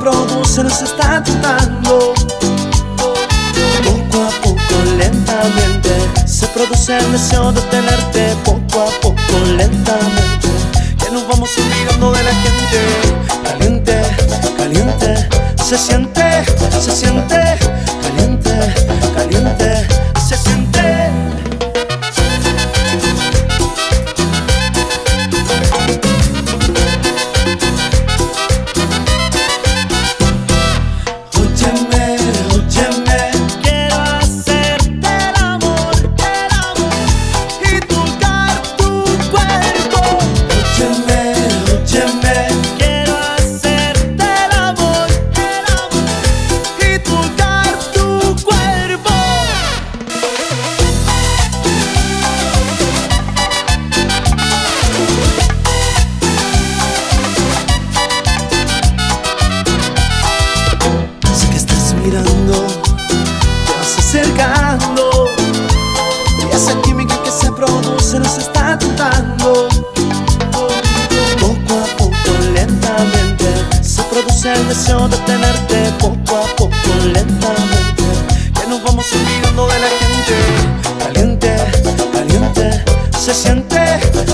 produce nos está tentando. Poco a poco, lentamente, se produce el deseo de tenerte. Poco a poco, lentamente, que nos vamos olvidando de la gente. Caliente, caliente, se siente, caliente, caliente, se siente. Mirando, te vas acercando, y esa química que se produce nos está tentando. Poco a poco, lentamente, se produce el deseo de tenerte. Poco a poco, lentamente, que nos vamos olvidando de la gente. Caliente, caliente, se siente.